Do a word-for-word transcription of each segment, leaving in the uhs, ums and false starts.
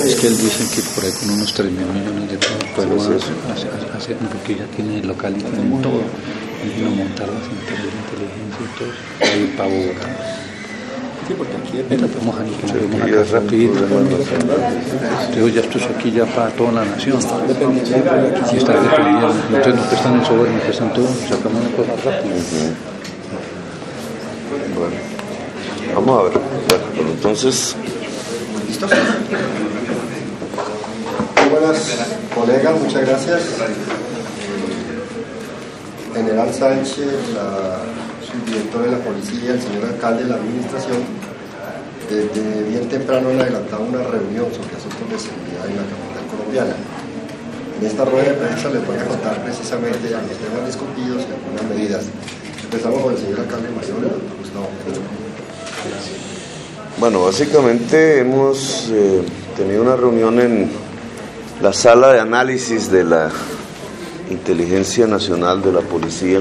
Es que él dice que por ahí con unos tres mil millones de pesos pueblo sí, sí. hacer, hacer, porque ya tiene el local y tienen todo. Y montar las centrales de inteligencia y todo. Ahí para Bogotá. Sí, porque aquí es... Mira, podemos hacer rapidito. Entonces ya esto es aquí ya para toda la nación. Está dependiendo. Y está dependiendo. Entonces no prestan el software, no prestan todo, sacamos una cosa rápida. Uh-huh. Bueno, vamos a ver. Bueno, entonces... ¿Listos? Muy buenas colegas, muchas gracias. General Sánchez, la subdirector de la policía, el señor alcalde de la administración, desde bien temprano han adelantado una reunión sobre asuntos de seguridad en la capital colombiana. En esta rueda de prensa les voy a contar precisamente los temas discutidos y algunas medidas. Empezamos con el señor alcalde mayor, el doctor Gustavo Pedro. Bueno, básicamente hemos eh, tenido una reunión en la sala de análisis de la Inteligencia Nacional de la Policía,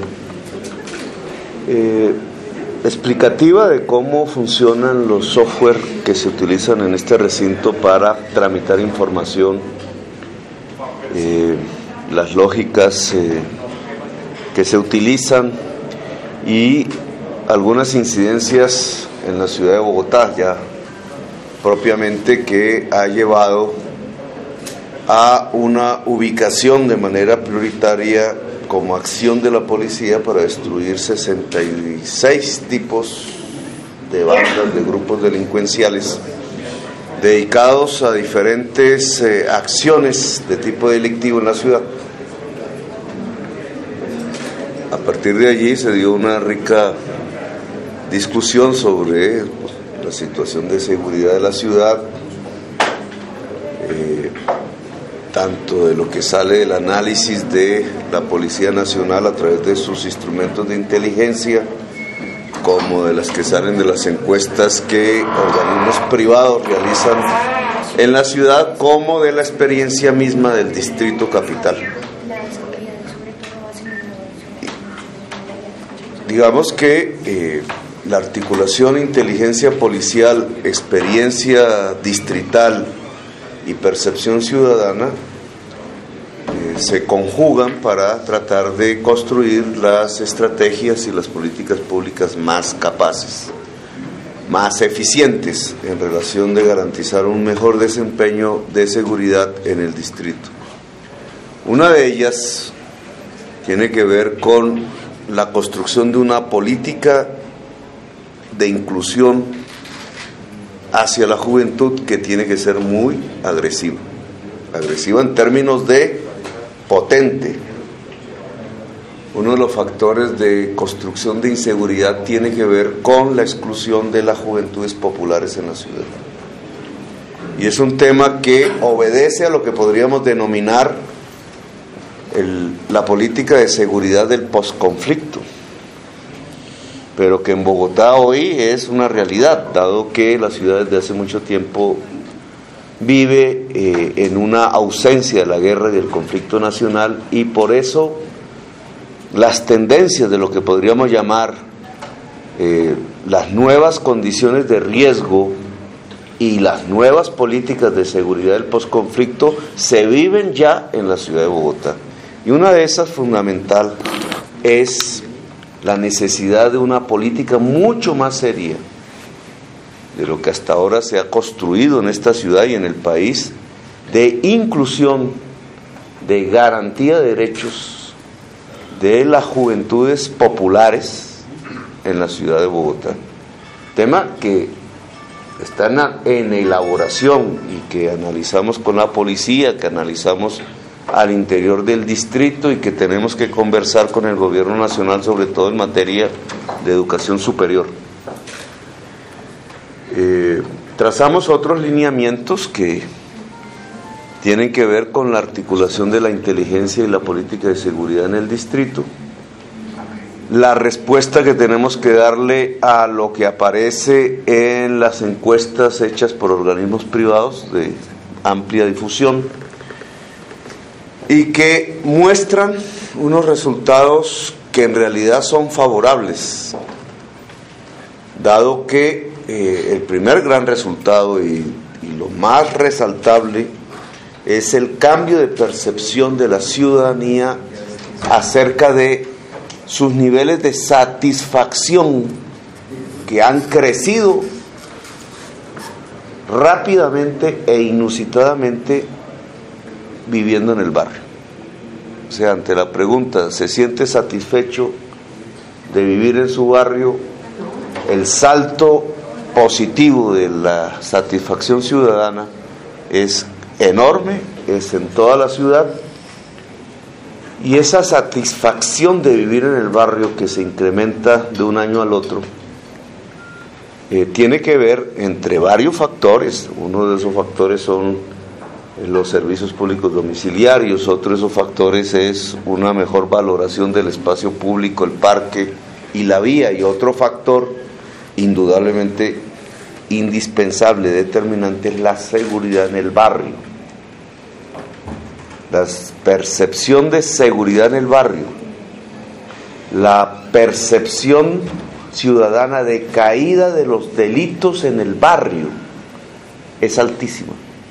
eh, explicativa de cómo funcionan los software que se utilizan en este recinto para tramitar información, eh, las lógicas eh, que se utilizan y algunas incidencias en la ciudad de Bogotá ya propiamente que ha llevado a una ubicación de manera prioritaria como acción de la policía para destruir sesenta y seis tipos de bandas, de grupos delincuenciales dedicados a diferentes eh, acciones de tipo delictivo en la ciudad. A partir de allí se dio una rica discusión sobre la situación de seguridad de la ciudad, eh, tanto de lo que sale del análisis de la Policía Nacional a través de sus instrumentos de inteligencia, como de las que salen de las encuestas que organismos privados realizan en la ciudad, como de la experiencia misma del Distrito Capital. Digamos que eh, la articulación inteligencia policial, experiencia distrital y percepción ciudadana eh, se conjugan para tratar de construir las estrategias y las políticas públicas más capaces, más eficientes en relación de garantizar un mejor desempeño de seguridad en el distrito. Una de ellas tiene que ver con la construcción de una política de inclusión hacia la juventud que tiene que ser muy agresiva, agresiva en términos de potente. Uno de los factores de construcción de inseguridad tiene que ver con la exclusión de las juventudes populares en la ciudad. Y es un tema que obedece a lo que podríamos denominar el, la política de seguridad del posconflicto, pero que en Bogotá hoy es una realidad, dado que la ciudad desde hace mucho tiempo vive eh, en una ausencia de la guerra y del conflicto nacional, y por eso las tendencias de lo que podríamos llamar eh, las nuevas condiciones de riesgo y las nuevas políticas de seguridad del posconflicto se viven ya en la ciudad de Bogotá. Y una de esas fundamental es la necesidad de una política mucho más seria de lo que hasta ahora se ha construido en esta ciudad y en el país, de inclusión, de garantía de derechos de las juventudes populares en la ciudad de Bogotá. Tema que está en elaboración y que analizamos con la policía, que analizamos al interior del distrito y que tenemos que conversar con el gobierno nacional, sobre todo en materia de educación superior. Eh, trazamos otros lineamientos que tienen que ver con la articulación de la inteligencia y la política de seguridad en el distrito, la respuesta que tenemos que darle a lo que aparece en las encuestas hechas por organismos privados de amplia difusión y que muestran unos resultados que en realidad son favorables, dado que eh, el primer gran resultado y, y lo más resaltable es el cambio de percepción de la ciudadanía acerca de sus niveles de satisfacción que han crecido rápidamente e inusitadamente viviendo en el barrio. O sea, ante la pregunta, ¿se siente satisfecho de vivir en su barrio? El salto positivo de la satisfacción ciudadana es enorme, es en toda la ciudad, y esa satisfacción de vivir en el barrio que se incrementa de un año al otro eh, tiene que ver entre varios factores. Uno de esos factores son los servicios públicos domiciliarios, otro de esos factores es una mejor valoración del espacio público, el parque y la vía, y otro factor indudablemente indispensable, determinante, es la seguridad en el barrio. La percepción de seguridad en el barrio, la percepción ciudadana de caída de los delitos en el barrio es altísima.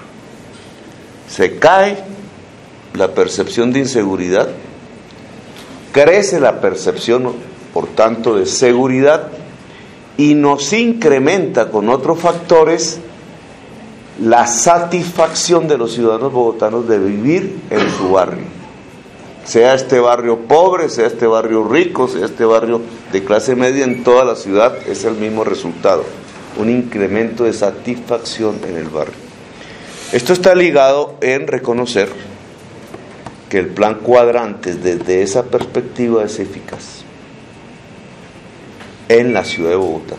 Se cae la percepción de inseguridad, crece la percepción, por tanto, de seguridad, y nos incrementa con otros factores la satisfacción de los ciudadanos bogotanos de vivir en su barrio, sea este barrio pobre, sea este barrio rico, sea este barrio de clase media, en toda la ciudad es el mismo resultado, un incremento de satisfacción en el barrio. Esto está ligado en reconocer que el plan Cuadrantes desde esa perspectiva es eficaz en la ciudad de Bogotá,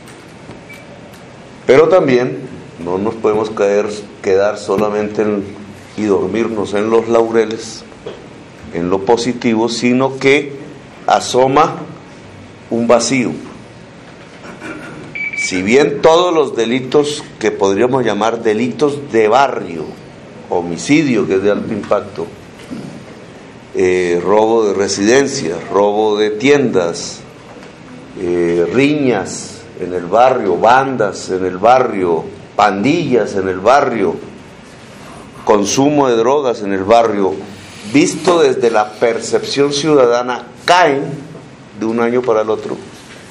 pero también no nos podemos caer, quedar solamente en, y dormirnos en los laureles, en lo positivo, sino que asoma un vacío. Si bien todos los delitos que podríamos llamar delitos de barrio, homicidio, que es de alto impacto, eh, robo de residencias, robo de tiendas, eh, riñas en el barrio, bandas en el barrio, pandillas en el barrio, consumo de drogas en el barrio, visto desde la percepción ciudadana, caen de un año para el otro.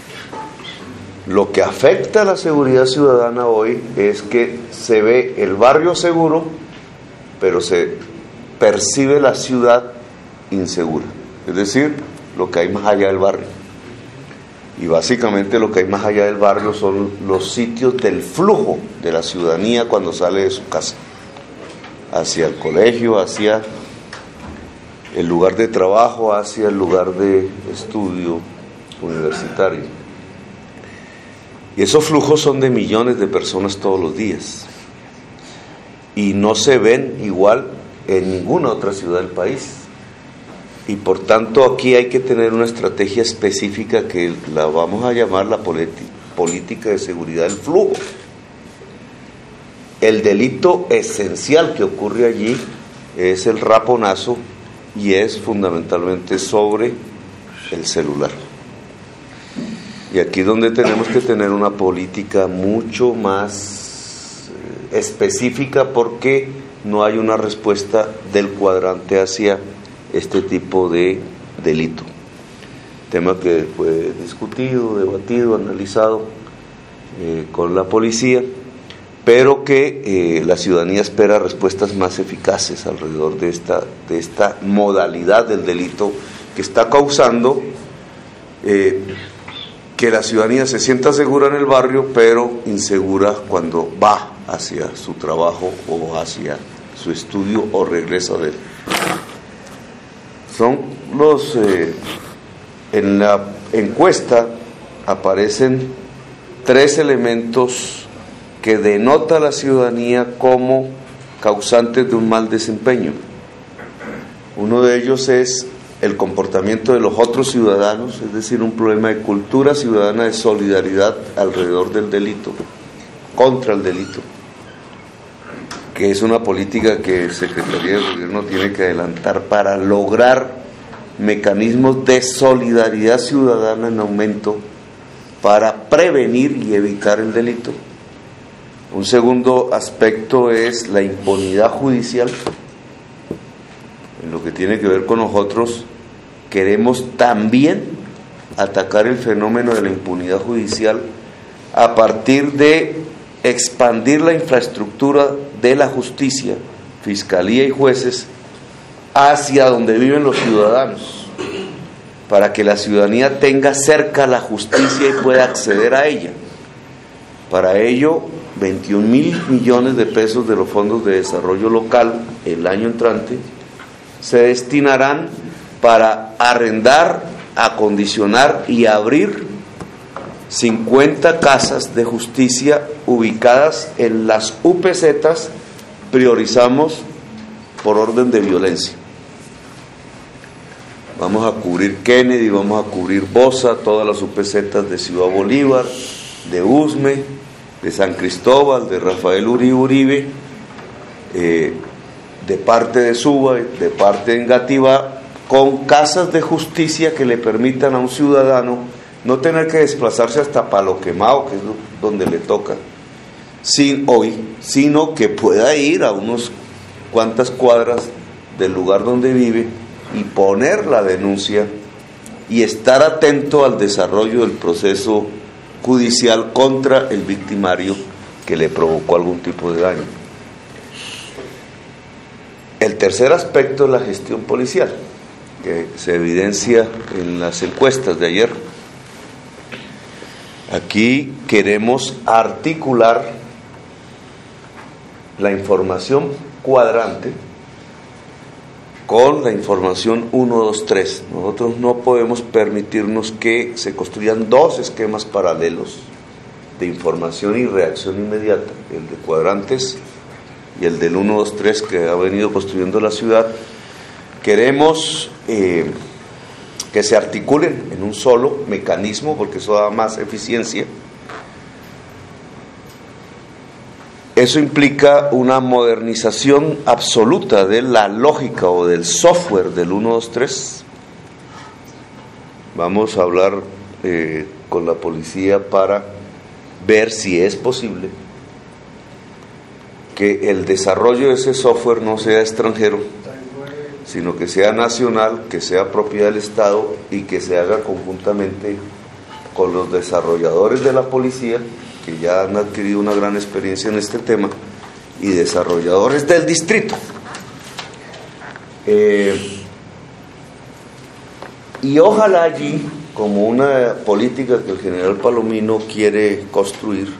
Lo que afecta a la seguridad ciudadana hoy es que se ve el barrio seguro, pero se percibe la ciudad insegura, es decir, lo que hay más allá del barrio. Y básicamente lo que hay más allá del barrio son los sitios del flujo de la ciudadanía cuando sale de su casa, hacia el colegio, hacia el lugar de trabajo, hacia el lugar de estudio universitario. Y esos flujos son de millones de personas todos los días. Y no se ven igual en ninguna otra ciudad del país. Y por tanto aquí hay que tener una estrategia específica que la vamos a llamar la política de seguridad del flujo. El delito esencial que ocurre allí es el raponazo y es fundamentalmente sobre el celular. Y aquí es donde tenemos que tener una política mucho más específica, porque no hay una respuesta del cuadrante hacia este tipo de delito. Tema que fue discutido, debatido, analizado eh, con la policía, pero que eh, la ciudadanía espera respuestas más eficaces alrededor de esta, de esta modalidad del delito que está causando eh, que la ciudadanía se sienta segura en el barrio, pero insegura cuando va hacia su trabajo o hacia su estudio o regresa de él. Son los, eh, en la encuesta aparecen tres elementos que denota a la ciudadanía como causantes de un mal desempeño. Uno de ellos es el comportamiento de los otros ciudadanos, es decir, un problema de cultura ciudadana, de solidaridad alrededor del delito, contra el delito, que es una política que Secretaría de Gobierno tiene que adelantar para lograr mecanismos de solidaridad ciudadana en aumento para prevenir y evitar el delito. Un segundo aspecto es la impunidad judicial. En lo que tiene que ver con nosotros, queremos también atacar el fenómeno de la impunidad judicial a partir de expandir la infraestructura de la justicia, fiscalía y jueces hacia donde viven los ciudadanos, para que la ciudadanía tenga cerca la justicia y pueda acceder a ella. Para ello, veintiún mil millones de pesos de los fondos de desarrollo local el año entrante se destinarán para arrendar, acondicionar y abrir cincuenta casas de justicia ubicadas en las U P Zetas. Priorizamos por orden de violencia. Vamos a cubrir Kennedy, vamos a cubrir Bosa, todas las U P Zetas de Ciudad Bolívar, de Usme, de San Cristóbal, de Rafael Uribe Uribe, eh, de parte de Suba, de parte de Engativá, con casas de justicia que le permitan a un ciudadano no tener que desplazarse hasta Palo Quemado, que es donde le toca, sin hoy, sino que pueda ir a unos cuantas cuadras del lugar donde vive y poner la denuncia y estar atento al desarrollo del proceso judicial contra el victimario que le provocó algún tipo de daño. El tercer aspecto es la gestión policial, que se evidencia en las encuestas de ayer. Aquí queremos articular la información cuadrante con la información uno, dos, tres. Nosotros no podemos permitirnos que se construyan dos esquemas paralelos de información y reacción inmediata, el de cuadrantes y el del uno, dos, tres que ha venido construyendo la ciudad. Queremos eh, que se articulen en un solo mecanismo, porque eso da más eficiencia. Eso implica una modernización absoluta de la lógica o del software del uno, dos, tres. Vamos a hablar eh, con la policía para ver si es posible que el desarrollo de ese software no sea extranjero, sino que sea nacional, que sea propiedad del Estado y que se haga conjuntamente con los desarrolladores de la policía, que ya han adquirido una gran experiencia en este tema, y desarrolladores del distrito. Eh, y ojalá allí, como una política que el general Palomino quiere construir,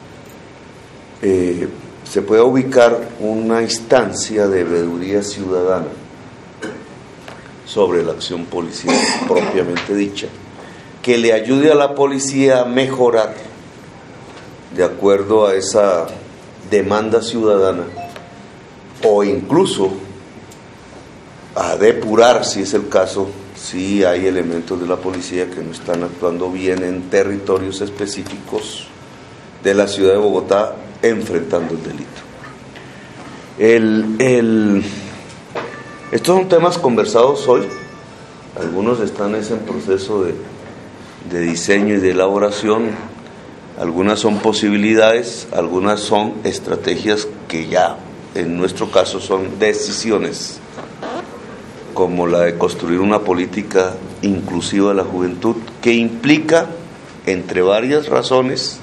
eh, se pueda ubicar una instancia de veeduría ciudadana sobre la acción policial propiamente dicha, que le ayude a la policía a mejorar de acuerdo a esa demanda ciudadana, o incluso a depurar, si es el caso, si hay elementos de la policía que no están actuando bien en territorios específicos de la ciudad de Bogotá enfrentando el delito. El, el, estos son temas conversados hoy, algunos están en proceso de, de diseño y de elaboración. Algunas son posibilidades, algunas son estrategias que ya, en nuestro caso, son decisiones, como la de construir una política inclusiva de la juventud, que implica, entre varias razones,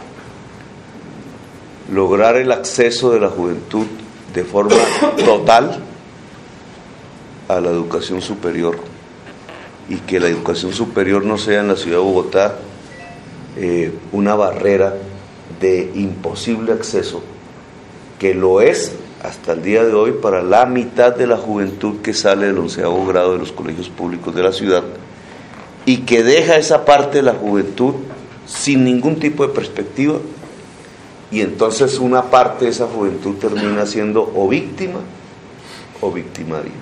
lograr el acceso de la juventud de forma total a la educación superior, y que la educación superior no sea en la ciudad de Bogotá Eh, una barrera de imposible acceso, que lo es hasta el día de hoy para la mitad de la juventud que sale del onceavo grado de los colegios públicos de la ciudad, y que deja esa parte de la juventud sin ningún tipo de perspectiva, y entonces una parte de esa juventud termina siendo o víctima o victimaria.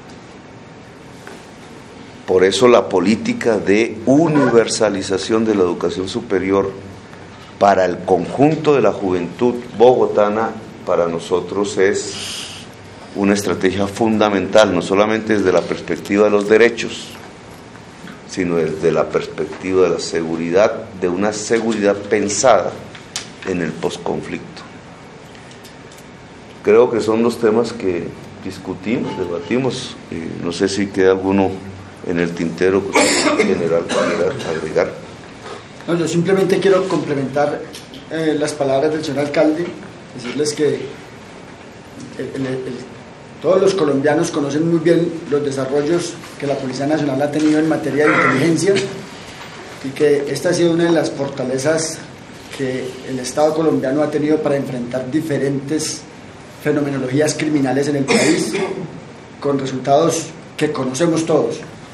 Por eso la política de universalización de la educación superior para el conjunto de la juventud bogotana, para nosotros es una estrategia fundamental, no solamente desde la perspectiva de los derechos, sino desde la perspectiva de la seguridad, de una seguridad pensada en el posconflicto. creo que son los temas que discutimos, debatimos. Eh, no sé si queda alguno en el tintero que el general quiera agregar. No, yo simplemente quiero complementar eh, las palabras del señor alcalde, decirles que el, el, el, todos los colombianos conocen muy bien los desarrollos que la Policía Nacional ha tenido en materia de inteligencia y que esta ha sido una de las fortalezas que el Estado colombiano ha tenido para enfrentar diferentes fenomenologías criminales en el país, con resultados que conocemos todos,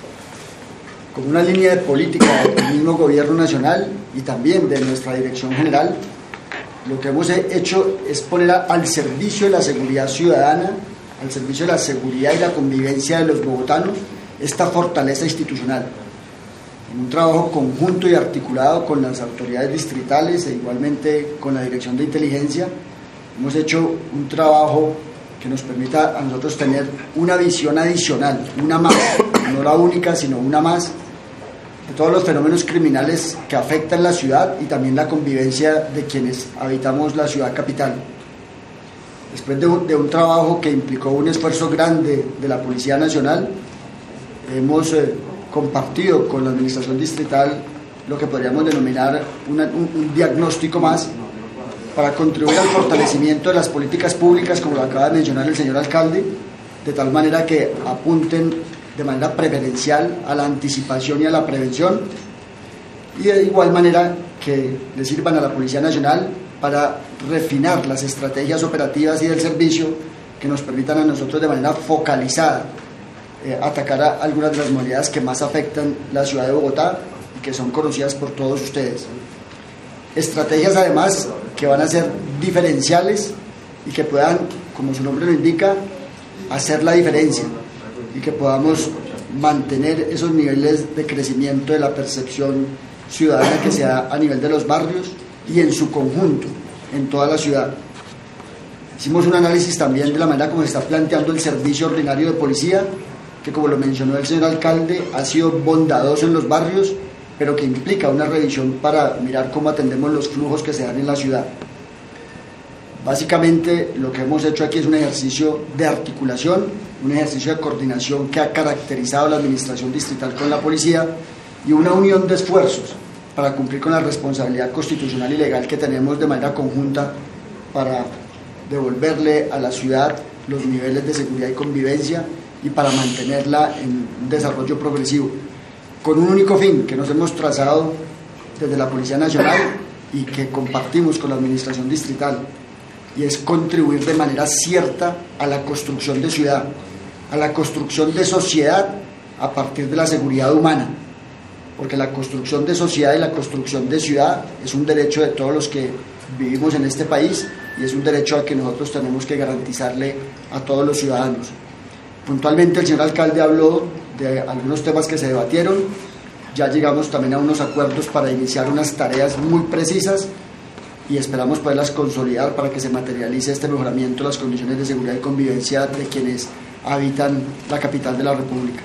con una línea de política del mismo gobierno nacional y también de nuestra dirección general. Lo que hemos hecho es poner al servicio de la seguridad ciudadana, al servicio de la seguridad y la convivencia de los bogotanos, esta fortaleza institucional. En un trabajo conjunto y articulado con las autoridades distritales e igualmente con la Dirección de Inteligencia, hemos hecho un trabajo que nos permita a nosotros tener una visión adicional, una más, no la única, sino una más, de todos los fenómenos criminales que afectan la ciudad y también la convivencia de quienes habitamos la ciudad capital. Después de un, de un trabajo que implicó un esfuerzo grande de la Policía Nacional, hemos eh, compartido con la Administración Distrital lo que podríamos denominar una, un, un diagnóstico más para contribuir al fortalecimiento de las políticas públicas, como lo acaba de mencionar el señor alcalde, de tal manera que apunten de manera preferencial a la anticipación y a la prevención, y de igual manera que le sirvan a la Policía Nacional para refinar las estrategias operativas y del servicio que nos permitan a nosotros de manera focalizada eh, atacar a algunas de las modalidades que más afectan la ciudad de Bogotá y que son conocidas por todos ustedes. Estrategias además que van a ser diferenciales y que puedan, como su nombre lo indica, hacer la diferencia y que podamos mantener esos niveles de crecimiento de la percepción ciudadana que se da a nivel de los barrios y en su conjunto, en toda la ciudad. Hicimos un análisis también de la manera como se está planteando el servicio ordinario de policía, que como lo mencionó el señor alcalde, ha sido bondadoso en los barrios, pero que implica una revisión para mirar cómo atendemos los flujos que se dan en la ciudad. Básicamente lo que hemos hecho aquí es un ejercicio de articulación, un ejercicio de coordinación que ha caracterizado la administración distrital con la policía y una unión de esfuerzos para cumplir con la responsabilidad constitucional y legal que tenemos de manera conjunta para devolverle a la ciudad los niveles de seguridad y convivencia y para mantenerla en un desarrollo progresivo, con un único fin que nos hemos trazado desde la Policía Nacional y que compartimos con la administración distrital, y es contribuir de manera cierta a la construcción de ciudad, a la construcción de sociedad a partir de la seguridad humana, porque la construcción de sociedad y la construcción de ciudad es un derecho de todos los que vivimos en este país y es un derecho al que nosotros tenemos que garantizarle a todos los ciudadanos. Puntualmente el señor alcalde habló de algunos temas que se debatieron, ya llegamos también a unos acuerdos para iniciar unas tareas muy precisas y esperamos poderlas consolidar para que se materialice este mejoramiento de las condiciones de seguridad y convivencia de quienes habitan la capital de la República.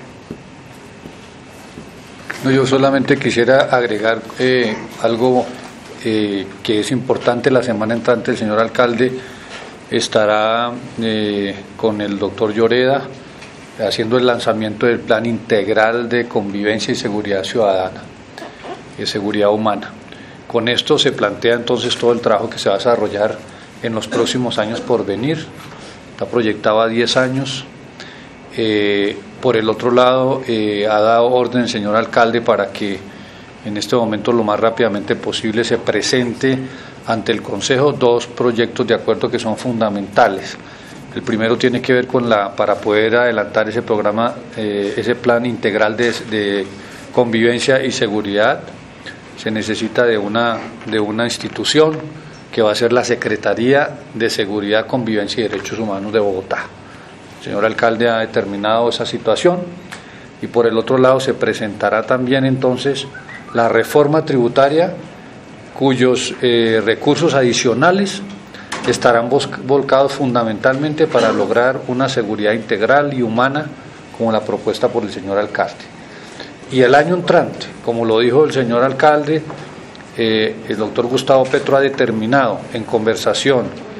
No, yo solamente quisiera agregar eh, algo eh, que es importante. La semana entrante el señor alcalde estará eh, con el doctor Lloreda haciendo el lanzamiento del Plan Integral de Convivencia y Seguridad Ciudadana, de seguridad humana. Con esto se plantea entonces todo el trabajo que se va a desarrollar en los próximos años por venir. Está proyectado a diez años. Eh, por el otro lado, eh, ha dado orden el señor alcalde para que en este momento lo más rápidamente posible se presente ante el Consejo dos proyectos de acuerdo que son fundamentales. El primero tiene que ver con la, para poder adelantar ese programa, eh, ese plan integral de, de convivencia y seguridad, se necesita de una, de una institución que va a ser la Secretaría de Seguridad, Convivencia y Derechos Humanos de Bogotá. El señor alcalde ha determinado esa situación y por el otro lado se presentará también entonces la reforma tributaria cuyos eh, recursos adicionales estarán volcados fundamentalmente para lograr una seguridad integral y humana como la propuesta por el señor alcalde. Y el año entrante, como lo dijo el señor alcalde, eh, el doctor Gustavo Petro ha determinado en conversación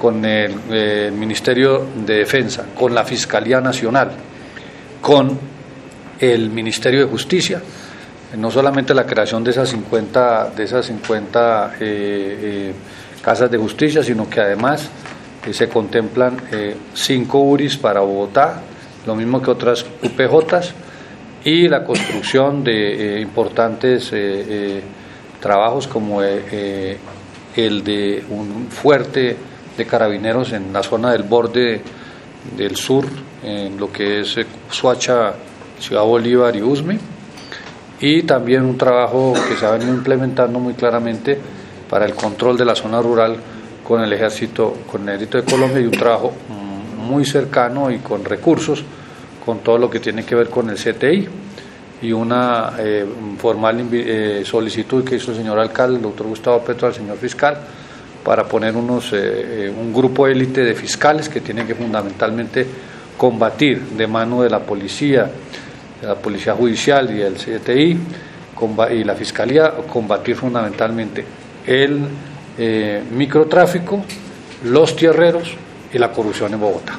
con el, eh, el Ministerio de Defensa, con la Fiscalía Nacional, con el Ministerio de Justicia, no solamente la creación de esas cincuenta, de esas cincuenta eh, eh, casas de justicia, sino que además eh, se contemplan eh, cinco U R Is para Bogotá, lo mismo que otras U P Jotas, y la construcción de eh, importantes eh, eh, trabajos como eh, eh, el de un fuerte de carabineros en la zona del borde del sur, en lo que es eh, Soacha, Ciudad Bolívar y Usme, y también un trabajo que se ha venido implementando muy claramente para el control de la zona rural con el ejército, con el ejército de Colombia, y un trabajo muy cercano y con recursos con todo lo que tiene que ver con el C T I, y una eh, formal eh, solicitud que hizo el señor alcalde, el doctor Gustavo Petro, al señor fiscal, para poner unos eh, eh, un grupo élite de fiscales que tienen que fundamentalmente combatir de mano de la policía, de la policía judicial y el C T I y la fiscalía, combatir fundamentalmente el eh, microtráfico, los tierreros y la corrupción en Bogotá.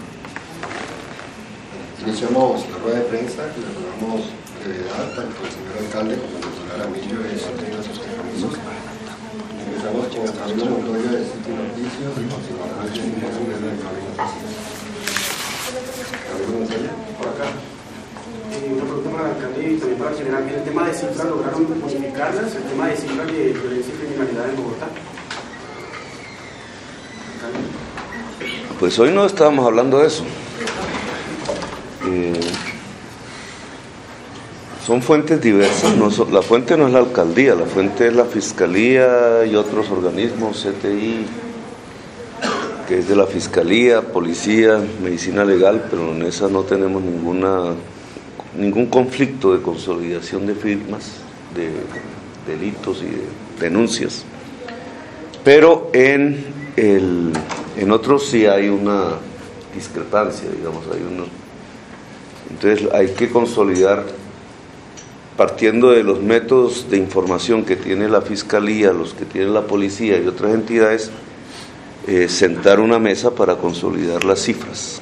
Iniciamos la rueda de prensa, le rogamos brevedad tanto al señor alcalde como al señor Aramillo de cumplir sus compromisos. Empezamos con Camilo Montoya de Sitio Noticias y continuamos con el informe de Camilo Noticias. Camilo Montoya. Por acá. Eh, una pregunta para el alcalde y también para el general. El tema de cifras, ¿lograron modificarlas? El tema de cifras de violencia y criminalidad en Bogotá. Alcalde. Pues hoy no estábamos hablando de eso. Eh, son fuentes diversas, no son, la fuente no es la alcaldía, la fuente es la fiscalía y otros organismos, C T I, que es de la fiscalía, policía, medicina legal, pero en esa no tenemos ninguna ningún conflicto de consolidación de firmas, de delitos y de denuncias, pero en el en otros sí hay una discrepancia, digamos, hay unos. Entonces hay que consolidar, partiendo de los métodos de información que tiene la Fiscalía, los que tiene la Policía y otras entidades, eh, sentar una mesa para consolidar las cifras.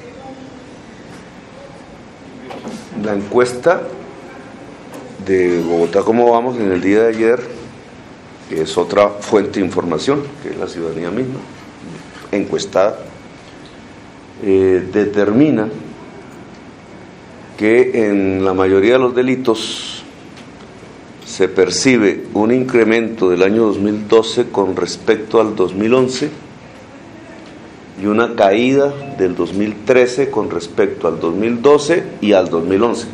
La encuesta de Bogotá, ¿cómo vamos? En el día de ayer, que es otra fuente de información, que es la ciudadanía misma, encuestada, eh, determina que en la mayoría de los delitos se percibe un incremento del año dos mil doce con respecto al dos mil once y una caída del dos mil trece con respecto al dos mil doce y al dos mil once.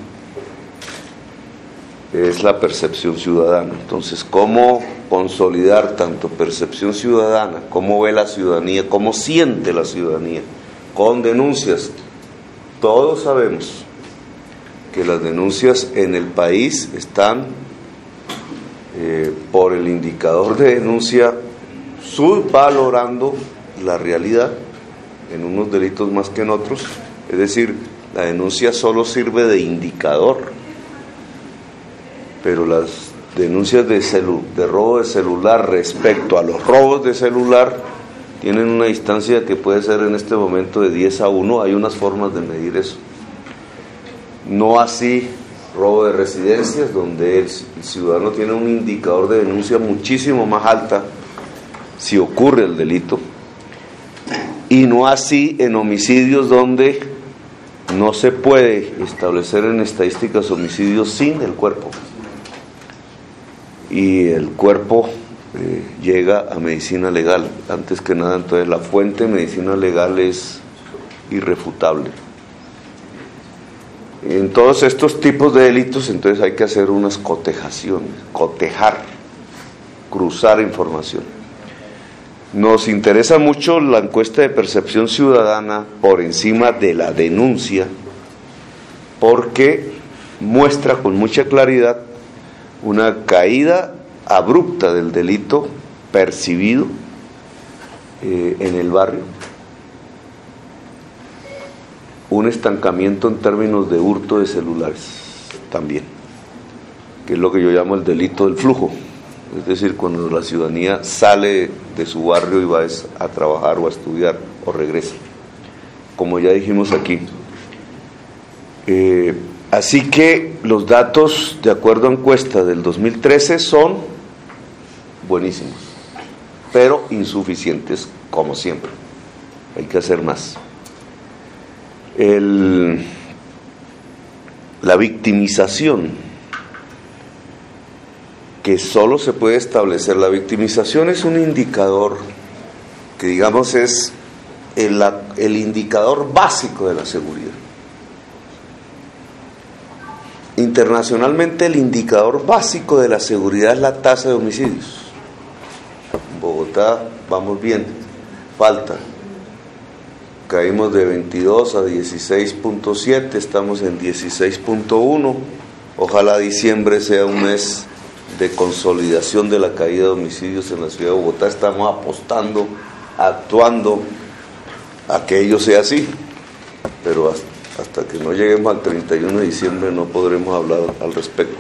Es la percepción ciudadana. Entonces, ¿cómo consolidar tanto percepción ciudadana, cómo ve la ciudadanía, cómo siente la ciudadanía, con denuncias? Todos sabemos que las denuncias en el país están eh, por el indicador de denuncia subvalorando la realidad en unos delitos más que en otros, es decir, la denuncia solo sirve de indicador, pero las denuncias de, celu de robo de celular respecto a los robos de celular tienen una distancia que puede ser en este momento de diez a uno, hay unas formas de medir eso. No así robo de residencias, donde el ciudadano tiene un indicador de denuncia muchísimo más alta si ocurre el delito, y no así en homicidios, donde no se puede establecer en estadísticas homicidios sin el cuerpo, y el cuerpo eh, llega a medicina legal antes que nada. Entonces la fuente de medicina legal es irrefutable. En todos estos tipos de delitos, entonces hay que hacer unas cotejaciones, cotejar, cruzar información. Nos interesa mucho la encuesta de percepción ciudadana por encima de la denuncia, porque muestra con mucha claridad una caída abrupta del delito percibido eh, en el barrio, un estancamiento en términos de hurto de celulares también, que es lo que yo llamo el delito del flujo, es decir, cuando la ciudadanía sale de su barrio y va a trabajar o a estudiar o regresa, como ya dijimos aquí. Eh, así que los datos, de acuerdo a encuesta del dos mil trece, son buenísimos, pero insuficientes, como siempre. Hay que hacer más. El, la victimización, que solo se puede establecer, la victimización es un indicador que, digamos, es el, el indicador básico de la seguridad. Internacionalmente, el indicador básico de la seguridad es la tasa de homicidios. En Bogotá vamos bien, falta. Caímos de veintidós a dieciséis punto siete, estamos en dieciséis punto uno. Ojalá diciembre sea un mes de consolidación de la caída de homicidios en la ciudad de Bogotá. Estamos apostando, actuando a que ello sea así, pero hasta Hasta que no lleguemos al treinta y uno de diciembre no podremos hablar al respecto.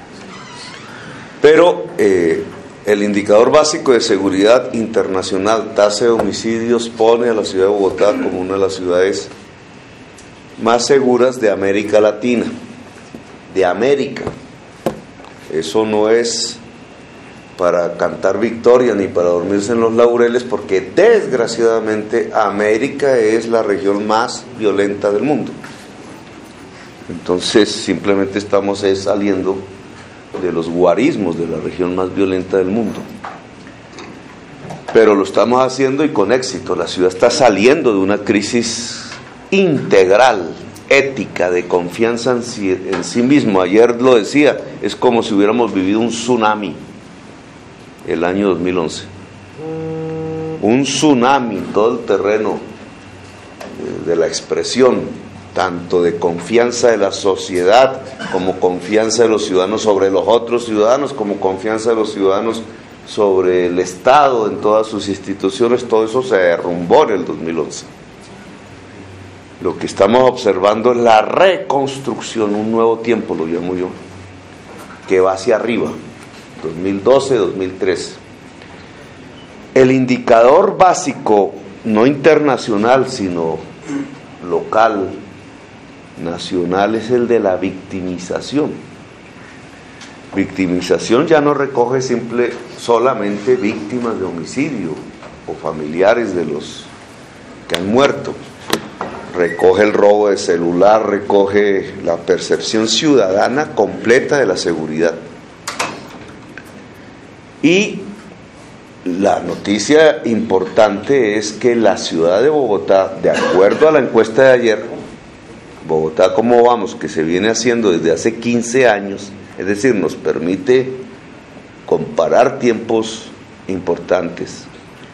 Pero eh, el indicador básico de seguridad internacional, tasa de homicidios, pone a la ciudad de Bogotá como una de las ciudades más seguras de América Latina. De América. Eso no es para cantar victoria ni para dormirse en los laureles, porque desgraciadamente América es la región más violenta del mundo. Entonces simplemente estamos saliendo de los guarismos de la región más violenta del mundo, pero lo estamos haciendo y con éxito. La ciudad está saliendo de una crisis integral, ética, de confianza en sí, en sí mismo. Ayer lo decía, es como si hubiéramos vivido un tsunami el año dos mil once, un tsunami en todo el terreno de la expresión, tanto de confianza de la sociedad como confianza de los ciudadanos sobre los otros ciudadanos, como confianza de los ciudadanos sobre el Estado en todas sus instituciones. Todo eso se derrumbó en el dos mil once. Lo que estamos observando es la reconstrucción, un nuevo tiempo, lo llamo yo, que va hacia arriba, dos mil doce, dos mil trece. El indicador básico, no internacional, sino local, nacional, es el de la victimización. Victimización ya no recoge simple, solamente víctimas de homicidio o familiares de los que han muerto. Recoge el robo de celular, recoge la percepción ciudadana completa de la seguridad. Y la noticia importante es que la ciudad de Bogotá, de acuerdo a la encuesta de ayer, Bogotá ¿cómo vamos?, que se viene haciendo desde hace quince años, es decir, nos permite comparar tiempos importantes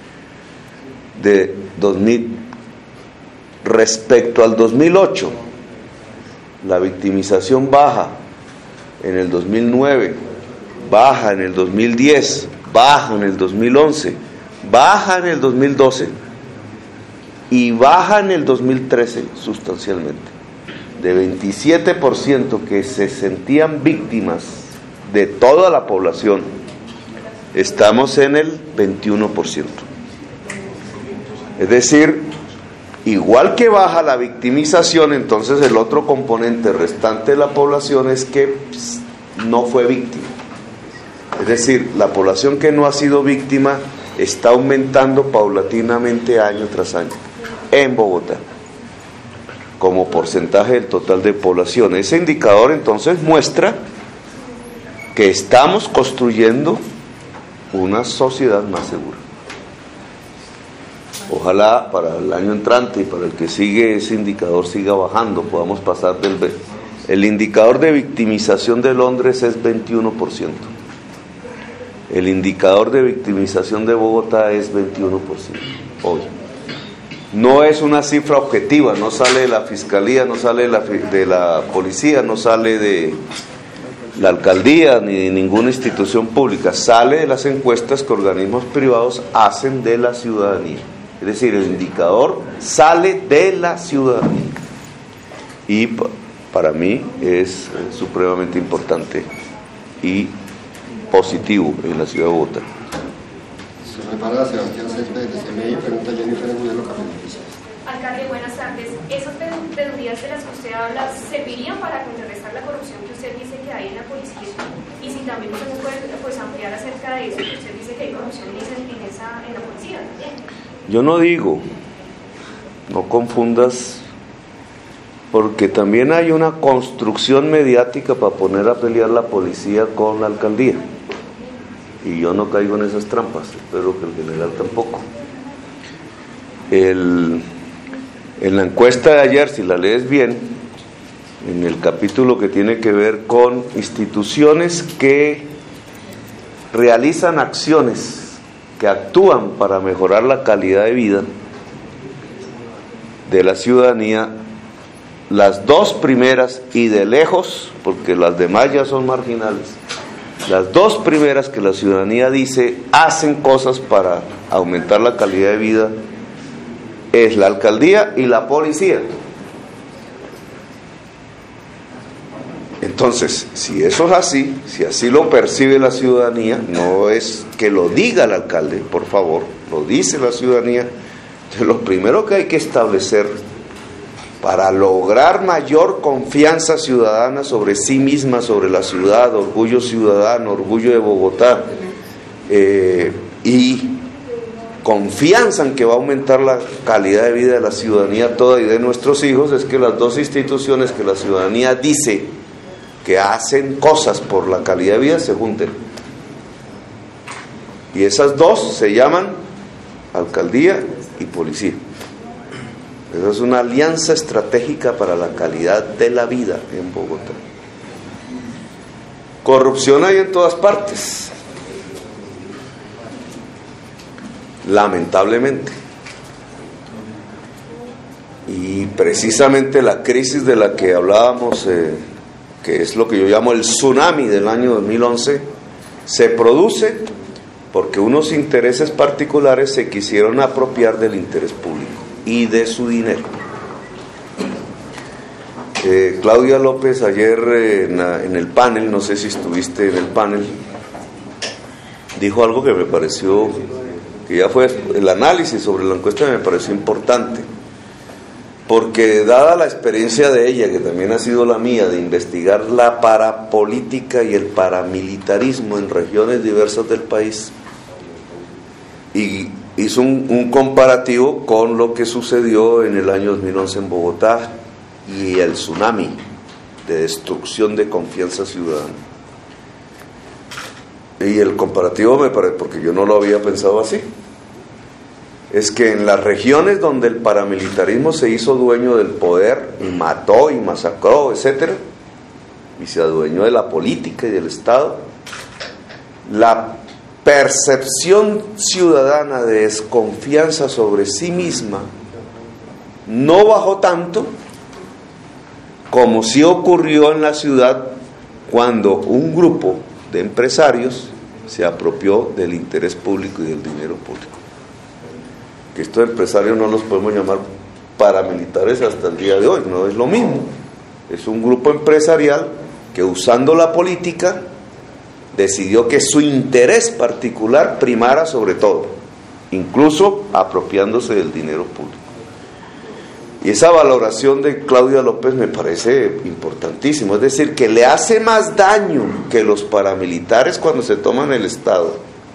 de dos mil respecto al dos mil ocho. La victimización baja en el dos mil nueve, baja en el dos mil diez, baja en el dos mil once, baja en el dos mil doce y baja en el dos mil trece sustancialmente. De veintisiete por ciento que se sentían víctimas de toda la población, estamos en el veintiuno por ciento. Es decir, igual que baja la victimización, entonces el otro componente restante de la población es que pss, no fue víctima. Es decir, la población que no ha sido víctima está aumentando paulatinamente año tras año en Bogotá, como porcentaje del total de población. Ese indicador entonces muestra que estamos construyendo una sociedad más segura. Ojalá para el año entrante y para el que sigue ese indicador siga bajando, podamos pasar del... El indicador de victimización de Londres es veintiuno por ciento. El indicador de victimización de Bogotá es veintiuno por ciento hoy. No es una cifra objetiva, no sale de la fiscalía, no sale de la, de la policía, no sale de la alcaldía ni de ninguna institución pública, sale de las encuestas que organismos privados hacen de la ciudadanía. Es decir, el indicador sale de la ciudadanía y para mí es supremamente importante y positivo en la ciudad de Bogotá. Repara Sebastián Céspedes de C M I, pregunta Jennifer Agudelo, Café Noticias. Alcalde, buenas tardes. ¿Esas veedurías de las que usted habla servirían para contrarrestar la corrupción que usted dice que hay en la policía? Y si también usted me puede pues, ampliar acerca de eso, que usted dice que hay corrupción en, esa, en la policía también. Yo no digo, no confundas, porque también hay una construcción mediática para poner a pelear la policía con la alcaldía. Y yo no caigo en esas trampas, espero que el general tampoco. El, en la encuesta de ayer, si la lees bien, en el capítulo que tiene que ver con instituciones que realizan acciones, que actúan para mejorar la calidad de vida de la ciudadanía, las dos primeras y de lejos, porque las demás ya son marginales, las dos primeras que la ciudadanía dice hacen cosas para aumentar la calidad de vida es la alcaldía y la policía. Entonces, si eso es así, si así lo percibe la ciudadanía, no es que lo diga el alcalde, por favor, lo dice la ciudadanía. Entonces, lo primero que hay que establecer para lograr mayor confianza ciudadana sobre sí misma, sobre la ciudad, orgullo ciudadano, orgullo de Bogotá, eh, y confianza en que va a aumentar la calidad de vida de la ciudadanía toda y de nuestros hijos, es que las dos instituciones que la ciudadanía dice que hacen cosas por la calidad de vida se junten. Y esas dos se llaman alcaldía y policía. Esa es una alianza estratégica para la calidad de la vida en Bogotá. Corrupción hay en todas partes, lamentablemente. Y precisamente la crisis de la que hablábamos, eh, que es lo que yo llamo el tsunami del año dos mil once, se produce porque unos intereses particulares se quisieron apropiar del interés público y de su dinero. Eh, Claudia López ayer eh, en, la, en el panel, no sé si estuviste en el panel, dijo algo que me pareció, que ya fue el análisis sobre la encuesta, me pareció importante, porque dada la experiencia de ella, que también ha sido la mía, de investigar la parapolítica y el paramilitarismo en regiones diversas del país, y hizo un, un comparativo con lo que sucedió en el año dos mil once en Bogotá y el tsunami de destrucción de confianza ciudadana. Y el comparativo me parece, porque yo no lo había pensado así, es que en las regiones donde el paramilitarismo se hizo dueño del poder y mató y masacró, etcétera, y se adueñó de la política y del Estado, la percepción ciudadana de desconfianza sobre sí misma no bajó tanto como sí ocurrió en la ciudad cuando un grupo de empresarios se apropió del interés público y del dinero público. Que estos empresarios no los podemos llamar paramilitares hasta el día de hoy, no es lo mismo. Es un grupo empresarial que, usando la política, decidió que su interés particular primara sobre todo, incluso apropiándose del dinero público. Y esa valoración de Claudia López me parece importantísimo, es decir, que le hace más daño que los paramilitares cuando se toman el Estado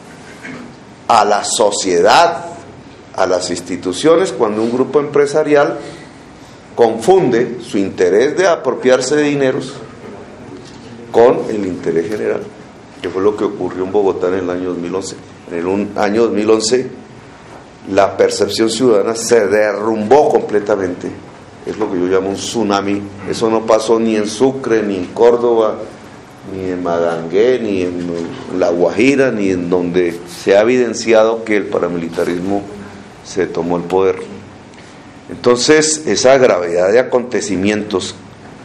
a la sociedad, a las instituciones, cuando un grupo empresarial confunde su interés de apropiarse de dineros con el interés general, que fue lo que ocurrió en Bogotá en el año dos mil once. En el año dos mil once la percepción ciudadana se derrumbó completamente, es lo que yo llamo un tsunami. Eso no pasó ni en Sucre, ni en Córdoba, ni en Magangué, ni en La Guajira, ni en donde se ha evidenciado que el paramilitarismo se tomó el poder. Entonces, esa gravedad de acontecimientos,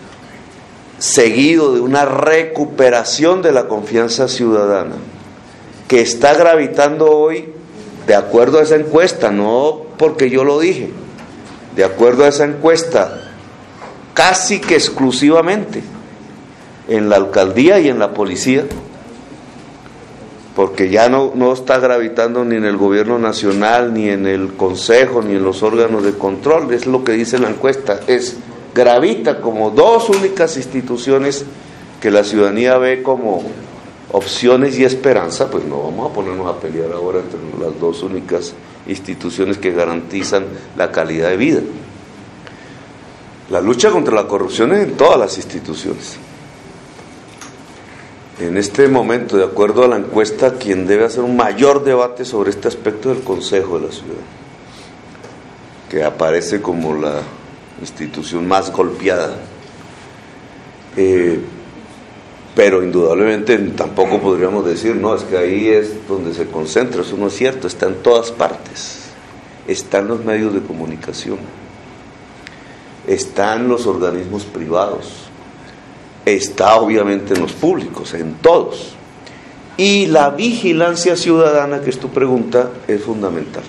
seguido de una recuperación de la confianza ciudadana, que está gravitando hoy, de acuerdo a esa encuesta, no porque yo lo dije, de acuerdo a esa encuesta, casi que exclusivamente en la alcaldía y en la policía, porque ya no, no está gravitando ni en el gobierno nacional, ni en el consejo, ni en los órganos de control, es lo que dice la encuesta, es gravita como dos únicas instituciones que la ciudadanía ve como opciones y esperanza. Pues no vamos a ponernos a pelear ahora entre las dos únicas instituciones que garantizan la calidad de vida. La lucha contra la corrupción es en todas las instituciones. En este momento, de acuerdo a la encuesta, quien debe hacer un mayor debate sobre este aspecto es el Consejo de la Ciudad, que aparece como la institución más golpeada. Eh, pero indudablemente tampoco podríamos decir, no, es que ahí es donde se concentra. Eso no es cierto, está en todas partes. Está en los medios de comunicación, está en los organismos privados, está obviamente en los públicos, en todos. Y la vigilancia ciudadana, que es tu pregunta, es fundamental.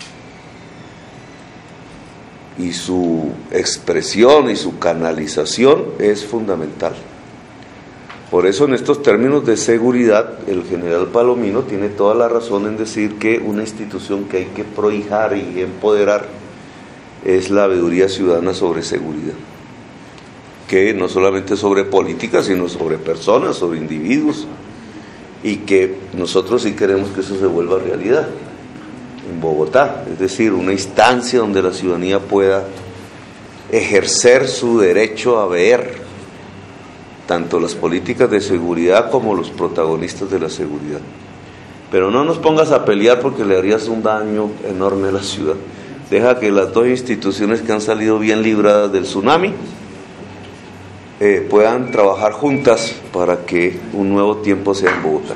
Y su expresión y su canalización es fundamental. Por eso, en estos términos de seguridad, el general Palomino tiene toda la razón en decir que una institución que hay que prohijar y empoderar es la veeduría ciudadana sobre seguridad, que no solamente sobre política, sino sobre personas, sobre individuos, y que nosotros sí queremos que eso se vuelva realidad en Bogotá, es decir, una instancia donde la ciudadanía pueda ejercer su derecho a ver tanto las políticas de seguridad como los protagonistas de la seguridad. Pero no nos pongas a pelear porque le harías un daño enorme a la ciudad. Deja que las dos instituciones que han salido bien libradas del tsunami eh, puedan trabajar juntas para que un nuevo tiempo sea en Bogotá.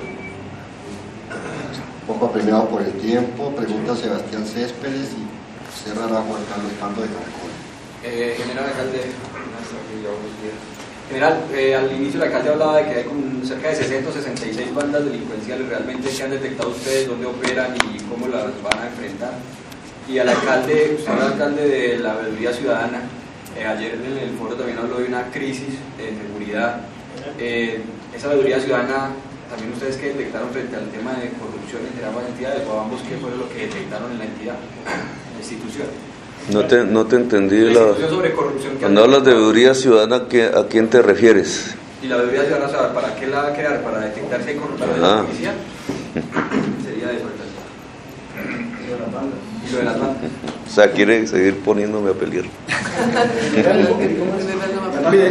Un poco apremiado por el tiempo, pregunta Sebastián Céspedes y cerrará Juan Carlos Pando de Caracol. Eh, general alcalde, general, eh, al inicio el alcalde hablaba de que hay como cerca de sesenta o sesenta y seis bandas delincuenciales realmente que han detectado ustedes, dónde operan y cómo las van a enfrentar. Y al alcalde, usted es alcalde de la veeduría ciudadana, eh, ayer en el foro también habló de una crisis de seguridad. Eh, esa veeduría ciudadana, también ustedes que detectaron frente al tema de corrupción entre ambas entidades, o ambos, ¿qué fue lo que detectaron en la entidad, en la institución? No te, no te entendí. La la, institución sobre corrupción. Que cuando hablas de veeduría ciudadana, ¿a quién te refieres? Y la veeduría ciudadana, ¿sabe para qué la va a crear? ¿Para detectar si hay corrupción en la policía? Sería eso. Y lo de las bandas. O sea, quiere seguir poniéndome a pelear. Mire,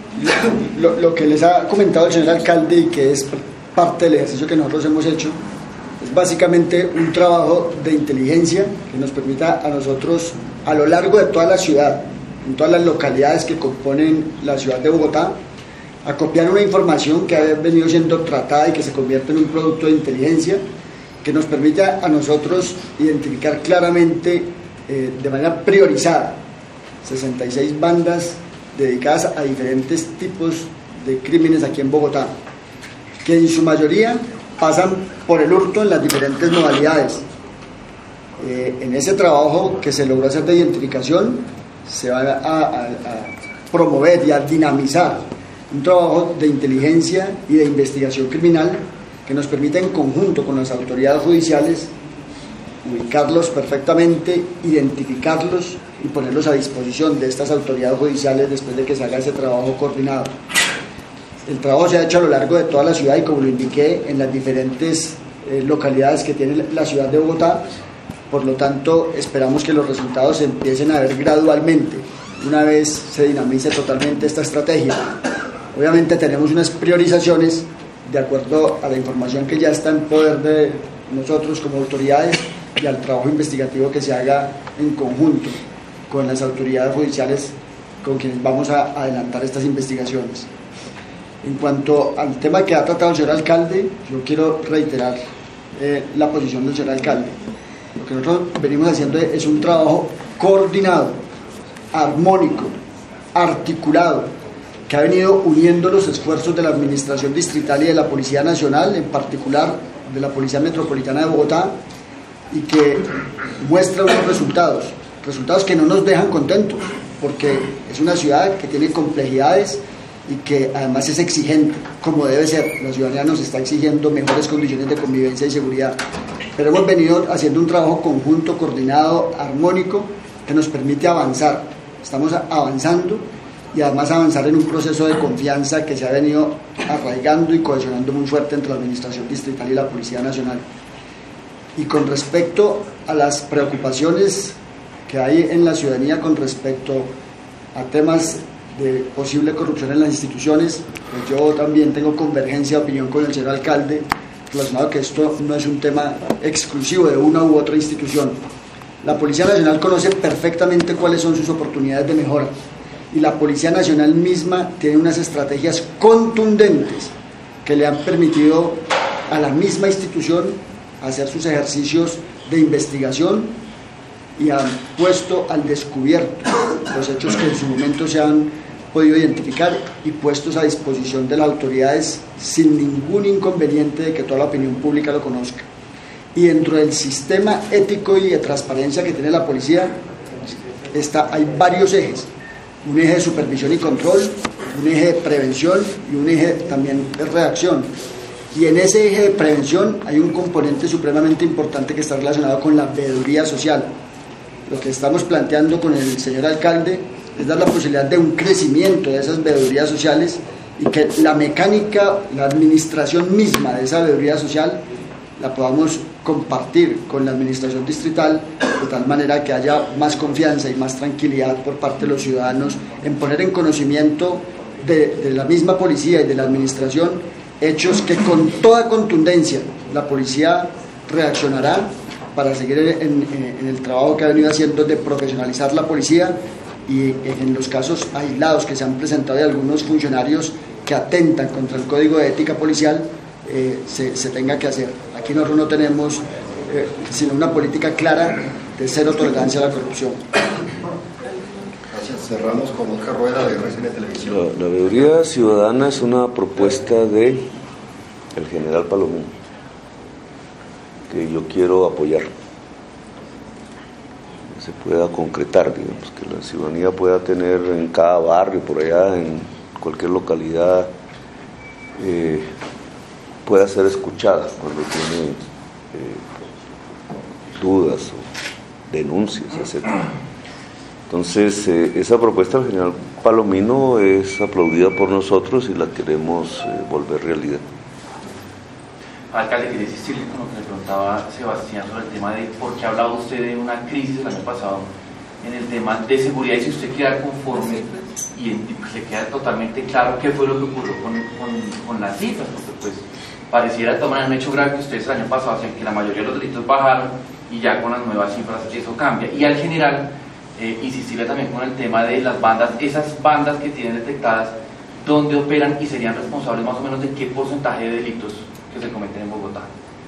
lo, lo que les ha comentado el señor alcalde y que es parte del ejercicio que nosotros hemos hecho es básicamente un trabajo de inteligencia que nos permita a nosotros, a lo largo de toda la ciudad, en todas las localidades que componen la ciudad de Bogotá, acopiar una información que ha venido siendo tratada y que se convierte en un producto de inteligencia que nos permita a nosotros identificar claramente, eh, de manera priorizada, sesenta y seis bandas dedicadas a diferentes tipos de crímenes aquí en Bogotá, que en su mayoría pasan por el hurto en las diferentes modalidades. Eh, en ese trabajo que se logró hacer de identificación, se va a, a, a promover y a dinamizar un trabajo de inteligencia y de investigación criminal que nos permita, en conjunto con las autoridades judiciales, ubicarlos perfectamente, identificarlos y ponerlos a disposición de estas autoridades judiciales después de que se haga ese trabajo coordinado. El trabajo se ha hecho a lo largo de toda la ciudad y, como lo indiqué, en las diferentes eh, localidades que tiene la ciudad de Bogotá. Por lo tanto, esperamos que los resultados se empiecen a ver gradualmente una vez se dinamice totalmente esta estrategia. Obviamente tenemos unas priorizaciones de acuerdo a la información que ya está en poder de nosotros como autoridades y al trabajo investigativo que se haga en conjunto con las autoridades judiciales con quienes vamos a adelantar estas investigaciones. En cuanto al tema que ha tratado el señor alcalde, yo quiero reiterar eh, la posición del señor alcalde. Lo que nosotros venimos haciendo es un trabajo coordinado, armónico, articulado, que ha venido uniendo los esfuerzos de la Administración Distrital y de la Policía Nacional, en particular de la Policía Metropolitana de Bogotá, y que muestra unos resultados, resultados que no nos dejan contentos, porque es una ciudad que tiene complejidades y que además es exigente, como debe ser. La ciudadanía nos está exigiendo mejores condiciones de convivencia y seguridad, pero hemos venido haciendo un trabajo conjunto, coordinado, armónico, que nos permite avanzar. Estamos avanzando y además avanzar en un proceso de confianza que se ha venido arraigando y cohesionando muy fuerte entre la Administración Distrital y la Policía Nacional. Y con respecto a las preocupaciones que hay en la ciudadanía con respecto a temas de posible corrupción en las instituciones, pues yo también tengo convergencia de opinión con el señor alcalde relacionado a que esto no es un tema exclusivo de una u otra institución. La Policía Nacional conoce perfectamente cuáles son sus oportunidades de mejora y la Policía Nacional misma tiene unas estrategias contundentes que le han permitido a la misma institución hacer sus ejercicios de investigación y han puesto al descubierto los hechos que en su momento se han podido identificar y puestos a disposición de las autoridades sin ningún inconveniente de que toda la opinión pública lo conozca. Y dentro del sistema ético y de transparencia que tiene la policía está, hay varios ejes: un eje de supervisión y control, un eje de prevención y un eje también de reacción. Y en ese eje de prevención hay un componente supremamente importante que está relacionado con la veeduría social. Lo que estamos planteando con el señor alcalde es dar la posibilidad de un crecimiento de esas veedurías sociales y que la mecánica, la administración misma de esa veeduría social la podamos compartir con la administración distrital, de tal manera que haya más confianza y más tranquilidad por parte de los ciudadanos en poner en conocimiento de, de la misma policía y de la administración hechos que con toda contundencia la policía reaccionará para seguir en, en, en el trabajo que ha venido haciendo de profesionalizar la policía, y en los casos aislados que se han presentado de algunos funcionarios que atentan contra el Código de Ética Policial, eh, se, se tenga que hacer. Aquí nosotros no tenemos eh, sino una política clara de cero tolerancia a la corrupción. Gracias. Cerramos con Oscar Rueda de R C N Televisión. La, la veeduría ciudadana es una propuesta de el general Palomino que yo quiero apoyar, que se pueda concretar, digamos, que la ciudadanía pueda tener en cada barrio, por allá, en cualquier localidad, eh, pueda ser escuchada cuando tiene eh, dudas o denuncias, etcétera. Entonces, eh, esa propuesta del general Palomino es aplaudida por nosotros y la queremos eh, volver realidad. Alcalde, quería insistirle con lo que le preguntaba Sebastián sobre el tema de por qué hablaba usted de una crisis el año pasado en el tema de seguridad, y si usted queda conforme y pues, le queda totalmente claro qué fue lo que ocurrió con, con, con las cifras, porque pues pareciera de todas maneras un hecho grave que ustedes el año pasado hacían que la mayoría de los delitos bajaron y ya con las nuevas cifras eso cambia. Y al general, eh, insistirle también con el tema de las bandas, esas bandas que tienen detectadas, dónde operan y serían responsables más o menos de qué porcentaje de delitos que se cometen en Bogotá.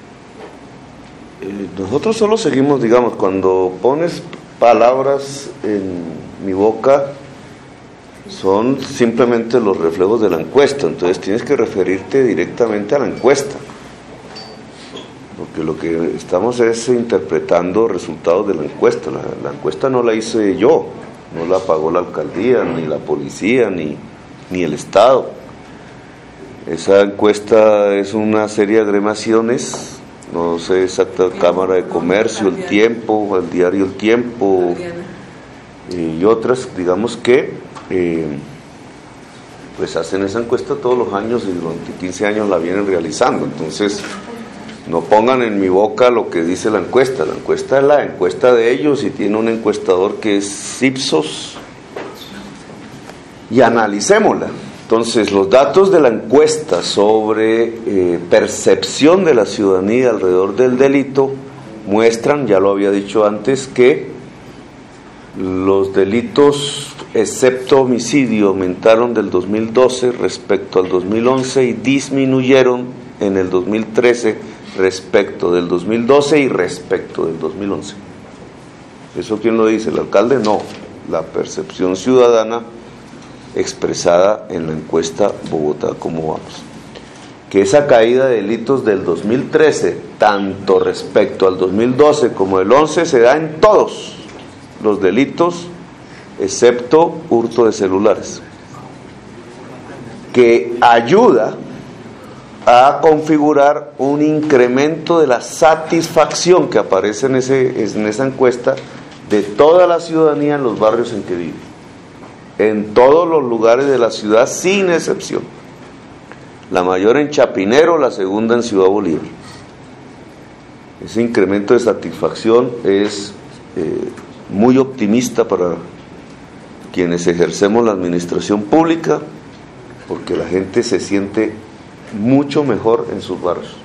Eh, nosotros solo seguimos, digamos, cuando pones palabras en mi boca, son simplemente los reflejos de la encuesta, entonces tienes que referirte directamente a la encuesta, porque lo que estamos es interpretando resultados de la encuesta. La, la encuesta no la hice yo, no la pagó la alcaldía, ni la policía, ni, ni el Estado. Esa encuesta es una serie de agremiaciones, no sé exacta, Cámara de Comercio, El Tiempo, el diario El Tiempo eh, y otras, digamos que eh, pues hacen esa encuesta todos los años y durante quince años la vienen realizando. Entonces no pongan en mi boca lo que dice la encuesta, la encuesta es la encuesta de ellos y tiene un encuestador que es Ipsos, y analicémosla. Entonces, los datos de la encuesta sobre eh, percepción de la ciudadanía alrededor del delito muestran, ya lo había dicho antes, que los delitos, excepto homicidio, aumentaron del dos mil doce respecto al dos mil once y disminuyeron en el dos mil trece respecto del dos mil doce y respecto del dos mil once. ¿Eso quién lo dice? ¿El alcalde? No, la percepción ciudadana expresada en la encuesta Bogotá, ¿cómo vamos? Que esa caída de delitos del dos mil trece, tanto respecto al dos mil doce como el once, se da en todos los delitos, excepto hurto de celulares. que ayuda a configurar un incremento de la satisfacción que aparece en, ese, en esa encuesta de toda la ciudadanía en los barrios en que vive, en todos los lugares de la ciudad sin excepción. La mayor en Chapinero, la segunda en Ciudad Bolívar. Ese incremento de satisfacción es eh, muy optimista para quienes ejercemos la administración pública, porque la gente se siente mucho mejor en sus barrios.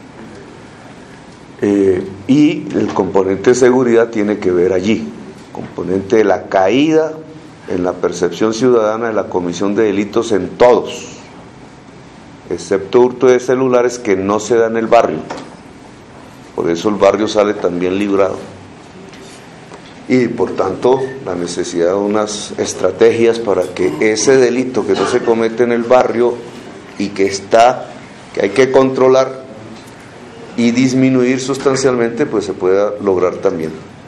Eh, y el componente de seguridad tiene que ver allí, componente de la caída en la percepción ciudadana de la comisión de delitos en todos, excepto hurto de celulares, que no se da en el barrio, por eso el barrio sale también librado. Y por tanto la necesidad de unas estrategias para que ese delito que no se comete en el barrio y que está, que hay que controlar y disminuir sustancialmente, pues se pueda lograr también.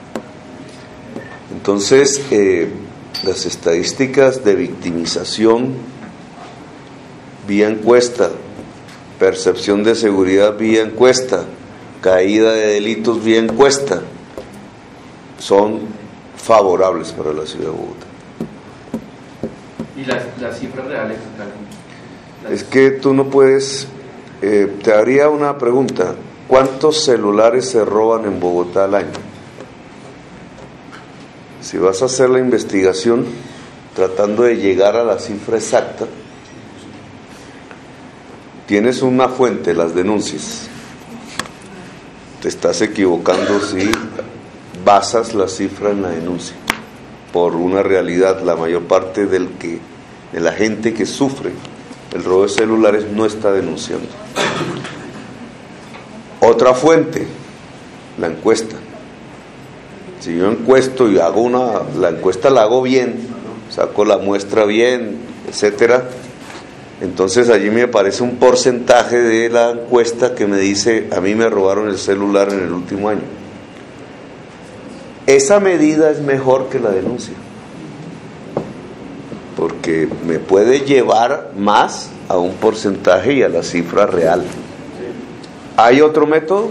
Entonces eh, las estadísticas de victimización vía encuesta, percepción de seguridad vía encuesta, caída de delitos vía encuesta, son favorables para la ciudad de Bogotá. ¿Y las, las cifras reales? Las... Es que tú no puedes, eh, te haría una pregunta, ¿cuántos celulares se roban en Bogotá al año? Si vas a hacer la investigación tratando de llegar a la cifra exacta, tienes una fuente, las denuncias. Te estás equivocando si basas la cifra en la denuncia, por una realidad. La mayor parte del que, de la gente que sufre el robo de celulares no está denunciando. Otra fuente, la encuesta. Si yo encuesto y hago una, la encuesta la hago bien, saco la muestra bien, etcétera, entonces allí me aparece un porcentaje de la encuesta que me dice: a mí me robaron el celular en el último año. Esa medida es mejor que la denuncia, porque me puede llevar más a un porcentaje y a la cifra real. ¿Hay otro método?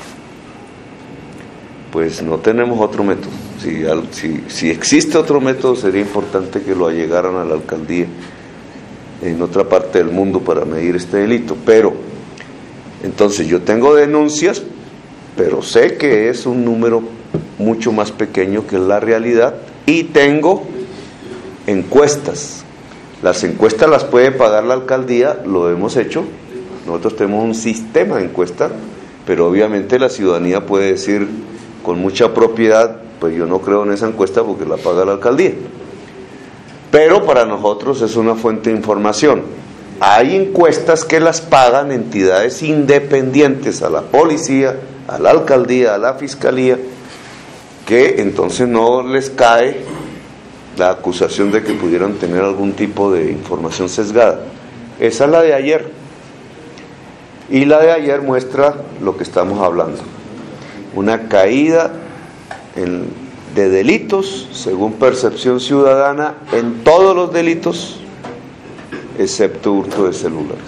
Pues no tenemos otro método. Si, si, si existe otro método, sería importante que lo allegaran a la alcaldía en otra parte del mundo para medir este delito. Pero, entonces yo tengo denuncias, pero sé que es un número mucho más pequeño que la realidad, y tengo encuestas. Las encuestas las puede pagar la alcaldía, lo hemos hecho. Nosotros tenemos un sistema de encuesta, pero obviamente la ciudadanía puede decir con mucha propiedad: pues yo no creo en esa encuesta porque la paga la alcaldía. Pero para nosotros es una fuente de información. Hay encuestas que las pagan entidades independientes a la policía, a la alcaldía, a la fiscalía, que entonces no les cae la acusación de que pudieran tener algún tipo de información sesgada. Esa es la de ayer, y la de ayer muestra lo que estamos hablando: una caída en, de delitos según percepción ciudadana en todos los delitos excepto hurto de celulares.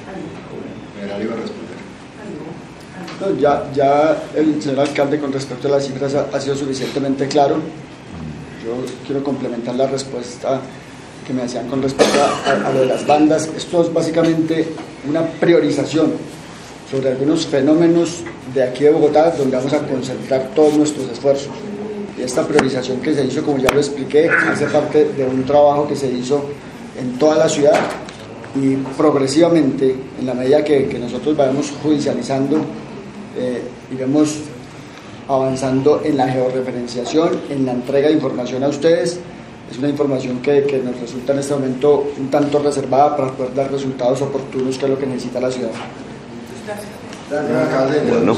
No, ya, ya el señor alcalde con respecto a las cifras ha, ha sido suficientemente claro. Yo quiero complementar la respuesta que me hacían con respecto a, a lo de las bandas. Esto es básicamente una priorización sobre algunos fenómenos de aquí de Bogotá, donde vamos a concentrar todos nuestros esfuerzos. Y esta priorización que se hizo, como ya lo expliqué, hace parte de un trabajo que se hizo en toda la ciudad, y progresivamente, en la medida que, que nosotros vayamos judicializando, eh, iremos avanzando en la georreferenciación, en la entrega de información a ustedes. Es una información que, que nos resulta en este momento un tanto reservada para poder dar resultados oportunos, que es lo que necesita la ciudad. Gracias. Bueno.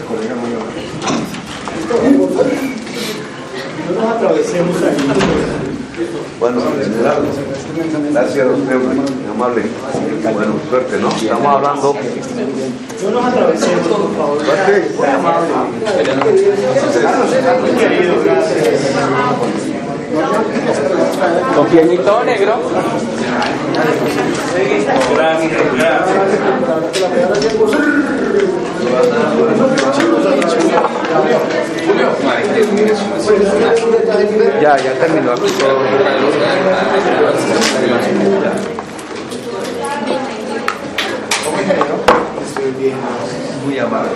No nos atravesemos ahí. Bueno, general, gracias a usted, muy amable. Bueno, suerte, ¿no? Estamos hablando. No nos atravesemos, por favor. Suerte, muy amable. Con piernito negro. Ya, ya terminó. Muy amable.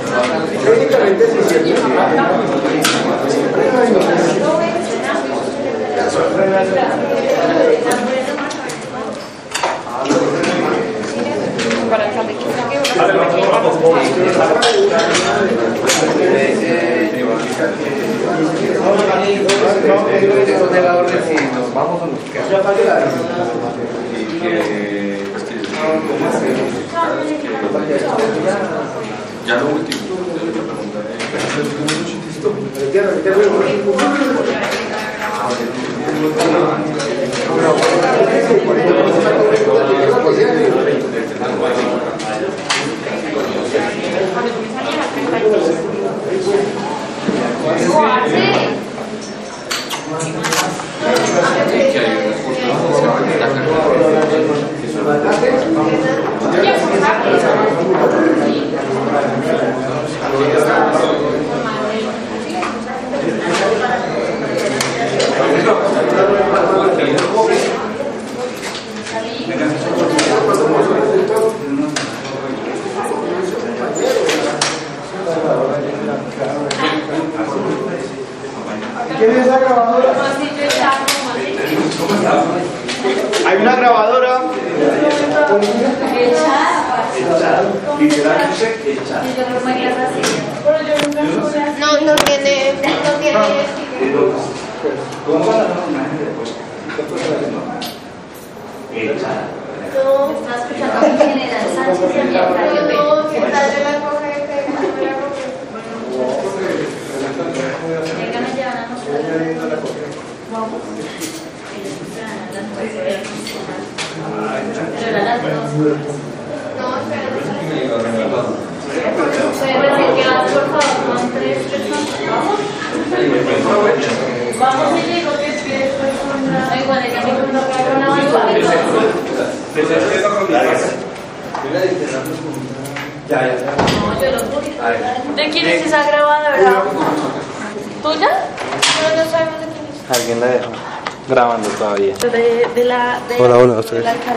Nos vamos a los ya lo último. ¿Quién es la grabadora? Hay una grabadora. No, no tiene, no tiene. No, está escuchando el general Sánchez y el alcalde. No, que tal de la cosa que te no la ropa. Venga, me llevan a mostrar. Vamos. Pero era las dos. No, espera. ¿Puedes decir que vas, por favor, con tres personas? Vamos. Vamos y digo que es que es igual, es que me cuento que haga una bandera. Ya, ya. No, yo lo puse. ¿De quién es esa grabadora? ¿Tuya? No, no sabemos de quién es. Alguien la dejó grabando todavía. De, de la. De, hola, hola, ustedes. del alcalde.